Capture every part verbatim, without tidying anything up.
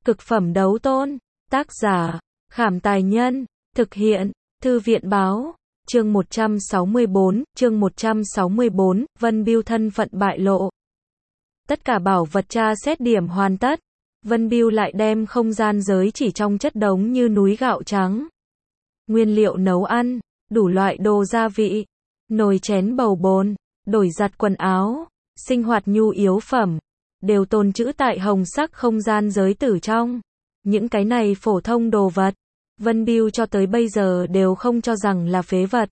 Cực phẩm đấu tôn. Tác giả, Khảm Tài Nhân. Thực hiện, Thư viện Báo. Chương một trăm sáu mươi bốn, chương một trăm sáu mươi bốn, Vân Bưu thân phận bại lộ. Tất cả bảo vật tra xét điểm hoàn tất. Vân Bưu lại đem không gian giới chỉ trong chất đống như núi gạo trắng. Nguyên liệu nấu ăn, đủ loại đồ gia vị, nồi chén bầu bồn, đổi giặt quần áo, sinh hoạt nhu yếu phẩm, đều tồn trữ tại hồng sắc không gian giới tử trong. Những cái này phổ thông đồ vật, Vân Bưu cho tới bây giờ đều không cho rằng là phế vật.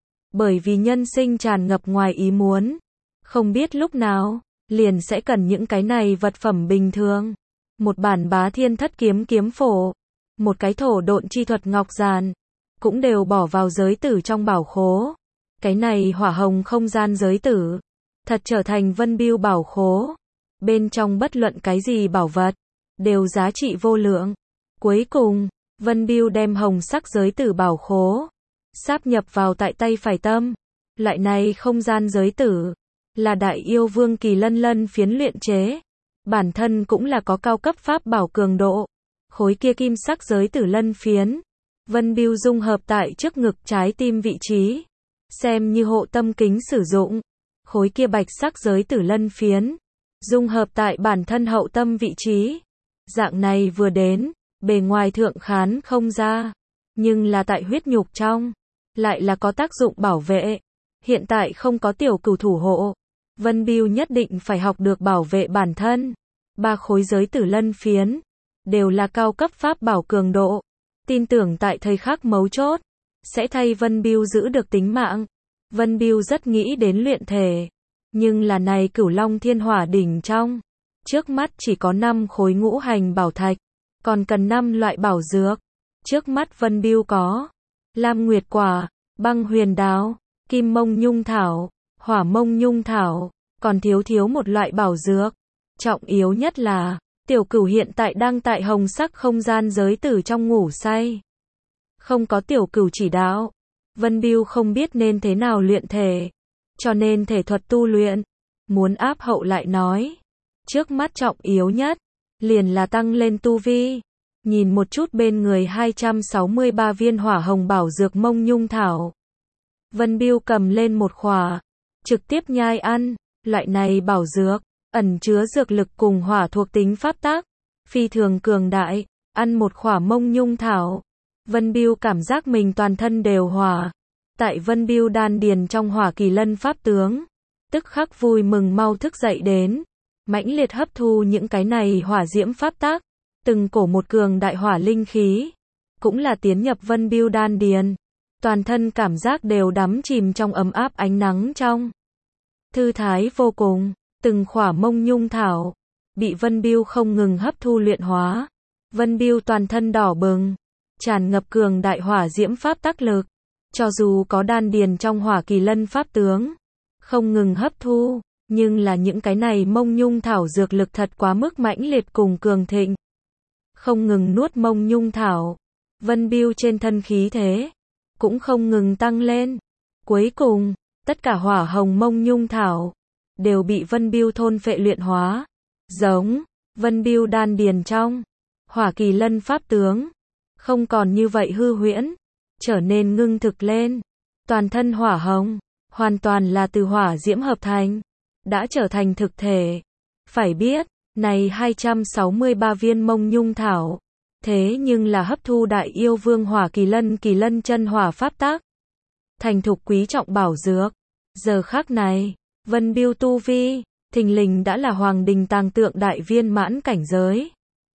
Bởi vì nhân sinh tràn ngập ngoài ý muốn, không biết lúc nào, liền sẽ cần những cái này vật phẩm bình thường. Một bản bá thiên thất kiếm kiếm phổ, một cái thổ độn chi thuật ngọc giàn, cũng đều bỏ vào giới tử trong bảo khố. Cái này hỏa hồng không gian giới tử, thật trở thành Vân Bưu bảo khố. Bên trong bất luận cái gì bảo vật, đều giá trị vô lượng. Cuối cùng, Vân Bưu đem hồng sắc giới tử bảo khố sáp nhập vào tại tay phải tâm. Loại này không gian giới tử là Đại Yêu Vương Kỳ Lân Lân phiến luyện chế, bản thân cũng là có cao cấp pháp bảo cường độ. Khối kia kim sắc giới tử lân phiến, Vân Bưu dung hợp tại trước ngực trái tim vị trí, xem như hộ tâm kính sử dụng. Khối kia bạch sắc giới tử lân phiến, dung hợp tại bản thân hậu tâm vị trí. Dạng này vừa đến, bề ngoài thượng khán không ra, nhưng là tại huyết nhục trong, lại là có tác dụng bảo vệ. Hiện tại không có tiểu cửu thủ hộ, Vân Bưu nhất định phải học được bảo vệ bản thân. Ba khối giới tử lân phiến, đều là cao cấp pháp bảo cường độ. Tin tưởng tại thời khắc mấu chốt, sẽ thay Vân Bưu giữ được tính mạng. Vân Bưu rất nghĩ đến luyện thể, nhưng là này Cửu Long Thiên Hỏa đỉnh trong, trước mắt chỉ có năm khối ngũ hành bảo thạch, còn cần năm loại bảo dược. Trước mắt Vân Bưu có Lam Nguyệt Quả, Băng Huyền Đào, Kim Mông Nhung Thảo, Hỏa Mông Nhung Thảo, còn thiếu thiếu một loại bảo dược. Trọng yếu nhất là, tiểu cửu hiện tại đang tại hồng sắc không gian giới tử trong ngủ say. Không có tiểu cửu chỉ đạo, Vân Bưu không biết nên thế nào luyện thể, cho nên thể thuật tu luyện, muốn áp hậu lại nói. Trước mắt trọng yếu nhất, liền là tăng lên tu vi. Nhìn một chút bên người hai trăm sáu mươi ba viên hỏa hồng bảo dược mông nhung thảo. Vân Bưu cầm lên một khỏa, trực tiếp nhai ăn. Loại này bảo dược, ẩn chứa dược lực cùng hỏa thuộc tính pháp tác, phi thường cường đại. Ăn một khỏa mông nhung thảo, Vân Bưu cảm giác mình toàn thân đều hỏa. Tại Vân Bưu đan điền trong hỏa kỳ lân pháp tướng, tức khắc vui mừng mau thức dậy đến, mãnh liệt hấp thu những cái này hỏa diễm pháp tác, từng cổ một cường đại hỏa linh khí, cũng là tiến nhập Vân Bưu đan điền, toàn thân cảm giác đều đắm chìm trong ấm áp ánh nắng trong. Thư thái vô cùng, từng khỏa mông nhung thảo, bị Vân Bưu không ngừng hấp thu luyện hóa. Vân Bưu toàn thân đỏ bừng, tràn ngập cường đại hỏa diễm pháp tác lực. Cho dù có đan điền trong hỏa kỳ lân pháp tướng, không ngừng hấp thu, nhưng là những cái này mông nhung thảo dược lực thật quá mức mãnh liệt cùng cường thịnh. Không ngừng nuốt mông nhung thảo, Vân Bưu trên thân khí thế cũng không ngừng tăng lên. Cuối cùng, tất cả hỏa hồng mông nhung thảo đều bị Vân Bưu thôn phệ luyện hóa. Giống Vân Bưu đan điền trong hỏa kỳ lân pháp tướng, không còn như vậy hư huyễn, trở nên ngưng thực lên. Toàn thân hỏa hồng, hoàn toàn là từ hỏa diễm hợp thành, đã trở thành thực thể. Phải biết, này hai trăm sáu mươi ba viên mông nhung thảo, thế nhưng là hấp thu Đại Yêu Vương hỏa kỳ lân kỳ lân chân hỏa pháp tác, thành thục quý trọng bảo dược. Giờ khắc này, Vân Bưu tu vi, thình lình đã là hoàng đình tàng tượng đại viên mãn cảnh giới.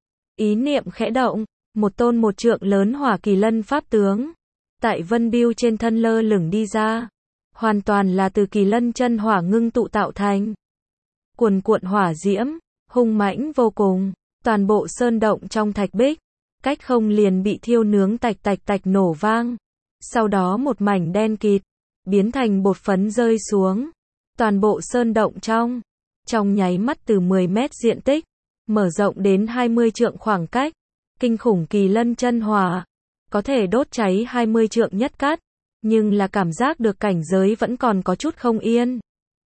Ý niệm khẽ động, một tôn một trượng lớn hỏa kỳ lân pháp tướng, tại Vân Bưu trên thân lơ lửng đi ra, hoàn toàn là từ kỳ lân chân hỏa ngưng tụ tạo thành. Cuồn cuộn hỏa diễm, hung mãnh vô cùng, toàn bộ sơn động trong thạch bích, cách không liền bị thiêu nướng tạch tạch tạch nổ vang. Sau đó một mảnh đen kịt, biến thành bột phấn rơi xuống. Toàn bộ sơn động trong, trong nháy mắt từ mười mét diện tích, mở rộng đến hai mươi trượng khoảng cách. Kinh khủng kỳ lân chân hỏa, có thể đốt cháy hai mươi trượng nhất cát, nhưng là cảm giác được cảnh giới vẫn còn có chút không yên.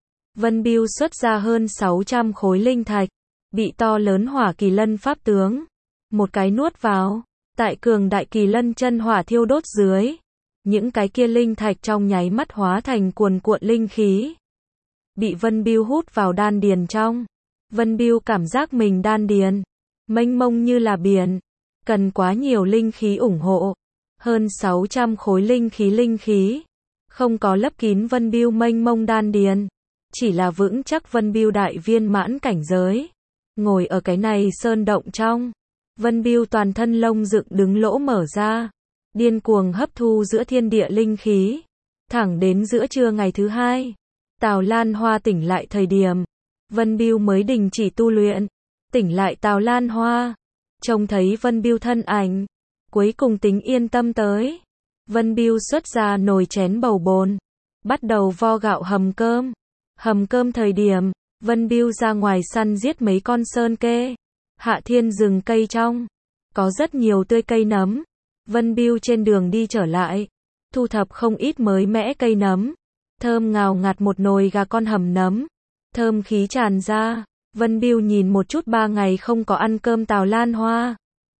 Vân Bưu xuất ra hơn sáu trăm khối linh thạch, bị to lớn hỏa kỳ lân pháp tướng một cái nuốt vào. Tại cường đại kỳ lân chân hỏa thiêu đốt dưới, những cái kia linh thạch trong nháy mắt hóa thành cuồn cuộn linh khí, bị Vân Bưu hút vào đan điền trong. Vân Bưu cảm giác mình đan điền mênh mông như là biển, cần quá nhiều linh khí ủng hộ, hơn sáu trăm khối linh khí linh khí, không có lấp kín Vân Bưu mênh mông đan điền, chỉ là vững chắc Vân Bưu đại viên mãn cảnh giới. Ngồi ở cái này sơn động trong, Vân Bưu toàn thân lông dựng đứng lỗ mở ra, điên cuồng hấp thu giữa thiên địa linh khí, thẳng đến giữa trưa ngày thứ hai. Tào Lan Hoa tỉnh lại thời điểm, Vân Bưu mới đình chỉ tu luyện. Tỉnh lại Tào Lan Hoa, trông thấy Vân Bưu thân ảnh, cuối cùng tính yên tâm tới. Vân Bưu xuất ra nồi chén bầu bồn, bắt đầu vo gạo hầm cơm. Hầm cơm thời điểm, Vân Bưu ra ngoài săn giết mấy con sơn kê. Hạ thiên rừng cây trong, có rất nhiều tươi cây nấm. Vân Bưu trên đường đi trở lại, thu thập không ít mới mẽ cây nấm. Thơm ngào ngạt một nồi gà con hầm nấm, thơm khí tràn ra. Vân Bưu nhìn một chút ba ngày không có ăn cơm Tào Lan Hoa.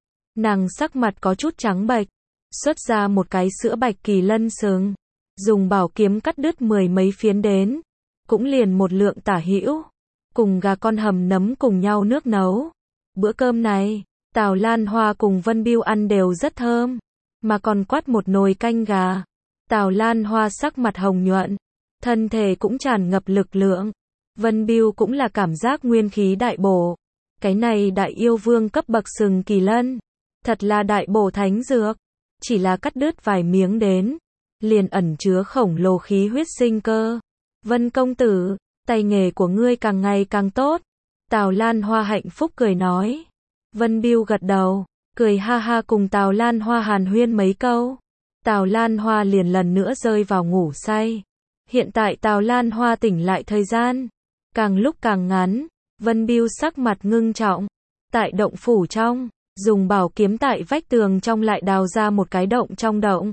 Nàng sắc mặt có chút trắng bệch, xuất ra một cái sữa bạch kỳ lân sừng, dùng bảo kiếm cắt đứt mười mấy phiến đến, cũng liền một lượng tả hữu, cùng gà con hầm nấm cùng nhau nước nấu. Bữa cơm này, Tào Lan Hoa cùng Vân Bưu ăn đều rất thơm, mà còn quát một nồi canh gà. Tào Lan Hoa sắc mặt hồng nhuận, thân thể cũng tràn ngập lực lượng. Vân Bưu cũng là cảm giác nguyên khí đại bổ. Cái này đại yêu vương cấp bậc sừng kỳ lân, thật là đại bổ thánh dược. Chỉ là cắt đứt vài miếng đến, liền ẩn chứa khổng lồ khí huyết sinh cơ. Vân công tử, tay nghề của ngươi càng ngày càng tốt. Tào Lan Hoa hạnh phúc cười nói. Vân Bưu gật đầu, cười ha ha cùng Tào Lan Hoa hàn huyên mấy câu. Tào Lan Hoa liền lần nữa rơi vào ngủ say. Hiện tại Tào Lan Hoa tỉnh lại thời gian càng lúc càng ngắn. Vân Bưu sắc mặt ngưng trọng, tại động phủ trong, dùng bảo kiếm tại vách tường trong lại đào ra một cái động trong động,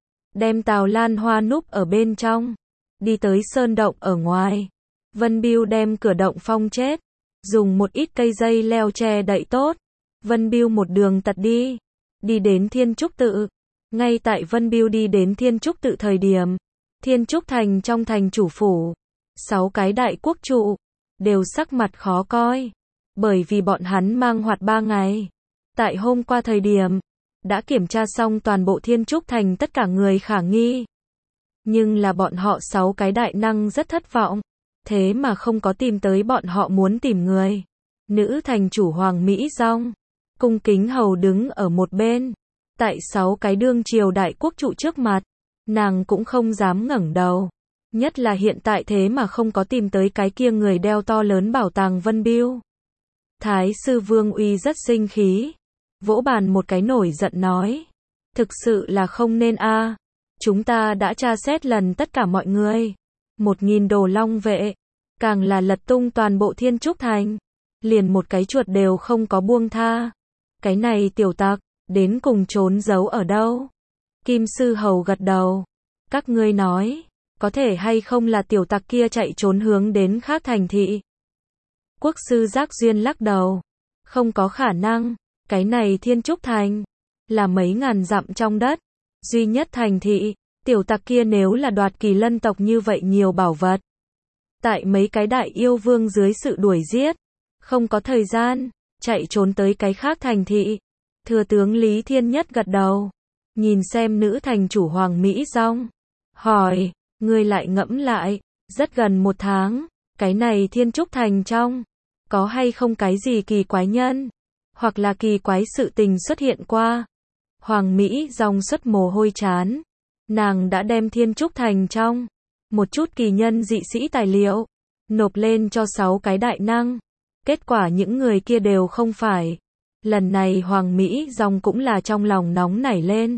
đem Tào Lan Hoa núp ở bên trong, đi tới sơn động ở ngoài. Vân Bưu đem cửa động phong chết, dùng một ít cây dây leo che đậy tốt. Vân Bưu một đường tật đi, đi đến Thiên Trúc Tự. Ngay tại Vân Bưu đi đến Thiên Trúc Tự thời điểm, Thiên Trúc Thành trong thành chủ phủ, sáu cái đại quốc trụ đều sắc mặt khó coi, bởi vì bọn hắn mang hoạt ba ngày. Tại hôm qua thời điểm, đã kiểm tra xong toàn bộ Thiên Trúc Thành tất cả người khả nghi. Nhưng là bọn họ sáu cái đại năng rất thất vọng, thế mà không có tìm tới bọn họ muốn tìm người. Nữ thành chủ Hoàng Mỹ Dong, cung kính hầu đứng ở một bên, tại sáu cái đương triều đại quốc trụ trước mặt, nàng cũng không dám ngẩng đầu. Nhất là hiện tại thế mà không có tìm tới cái kia người đeo to lớn bảo tàng Vân Bưu. Thái sư Vương Uy rất sinh khí, vỗ bàn một cái nổi giận nói. Thực sự là không nên a. Chúng ta đã tra xét lần tất cả mọi người. Một nghìn đồ long vệ. Càng là lật tung toàn bộ Thiên Trúc Thành. Liền một cái chuột đều không có buông tha. Cái này tiểu tặc, đến cùng trốn giấu ở đâu? Kim sư hầu gật đầu. Các ngươi nói, có thể hay không là tiểu tặc kia chạy trốn hướng đến khác thành thị? Quốc sư Giác Duyên lắc đầu. Không có khả năng, cái này Thiên Trúc Thành là mấy ngàn dặm trong đất, duy nhất thành thị, tiểu tặc kia nếu là đoạt kỳ lân tộc như vậy nhiều bảo vật. Tại mấy cái đại yêu vương dưới sự đuổi giết, không có thời gian, chạy trốn tới cái khác thành thị. Thừa tướng Lý Thiên Nhất gật đầu, nhìn xem nữ thành chủ Hoàng Mỹ Dong, hỏi, ngươi lại ngẫm lại, rất gần một tháng, cái này Thiên Trúc Thành trong, có hay không cái gì kỳ quái nhân, hoặc là kỳ quái sự tình xuất hiện qua? Hoàng Mỹ Dong xuất mồ hôi chán, nàng đã đem Thiên Trúc Thành trong, một chút kỳ nhân dị sĩ tài liệu, nộp lên cho sáu cái đại năng. Kết quả những người kia đều không phải. Lần này Hoàng Mỹ Dong cũng là trong lòng nóng nảy lên.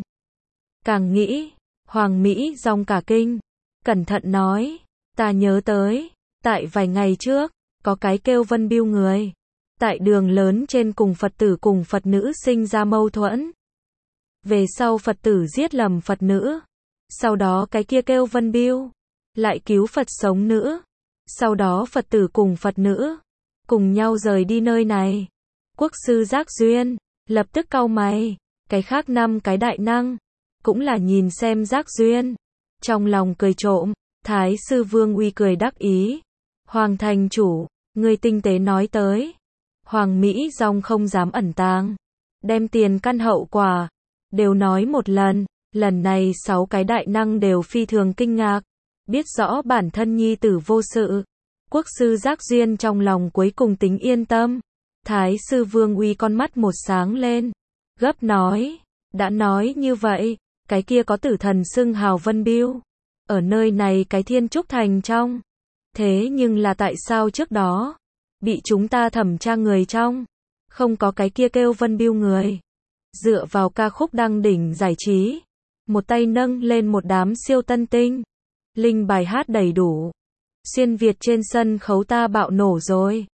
Càng nghĩ, Hoàng Mỹ Dong cả kinh, cẩn thận nói, ta nhớ tới, tại vài ngày trước, có cái kêu Vân Bưu người, tại đường lớn trên cùng Phật tử cùng Phật nữ sinh ra mâu thuẫn. Về sau Phật tử giết lầm Phật nữ, sau đó cái kia kêu Vân Bưu lại cứu Phật sống nữ, sau đó Phật tử cùng Phật nữ cùng nhau rời đi nơi này. Quốc sư Giác Duyên, lập tức cau mày, cái khác năm cái đại năng, cũng là nhìn xem Giác Duyên, trong lòng cười trộm, Thái sư Vương Uy cười đắc ý, Hoàng thành chủ, người tinh tế nói tới, Hoàng Mỹ Dòng không dám ẩn tàng, đem tiền căn hậu quả, đều nói một lần, lần này sáu cái đại năng đều phi thường kinh ngạc, biết rõ bản thân nhi tử vô sự, quốc sư Giác Duyên trong lòng cuối cùng tính yên tâm, Thái sư Vương Uy con mắt một sáng lên, gấp nói, đã nói như vậy, cái kia có tử thần xưng hào Vân Biêu, ở nơi này cái Thiên Trúc Thành trong, thế nhưng là tại sao trước đó, bị chúng ta thẩm tra người trong, không có cái kia kêu Vân Biêu người, dựa vào ca khúc đăng đỉnh giải trí, một tay nâng lên một đám siêu tân tinh, linh bài hát đầy đủ, xuyên Việt trên sân khấu ta bạo nổ rồi.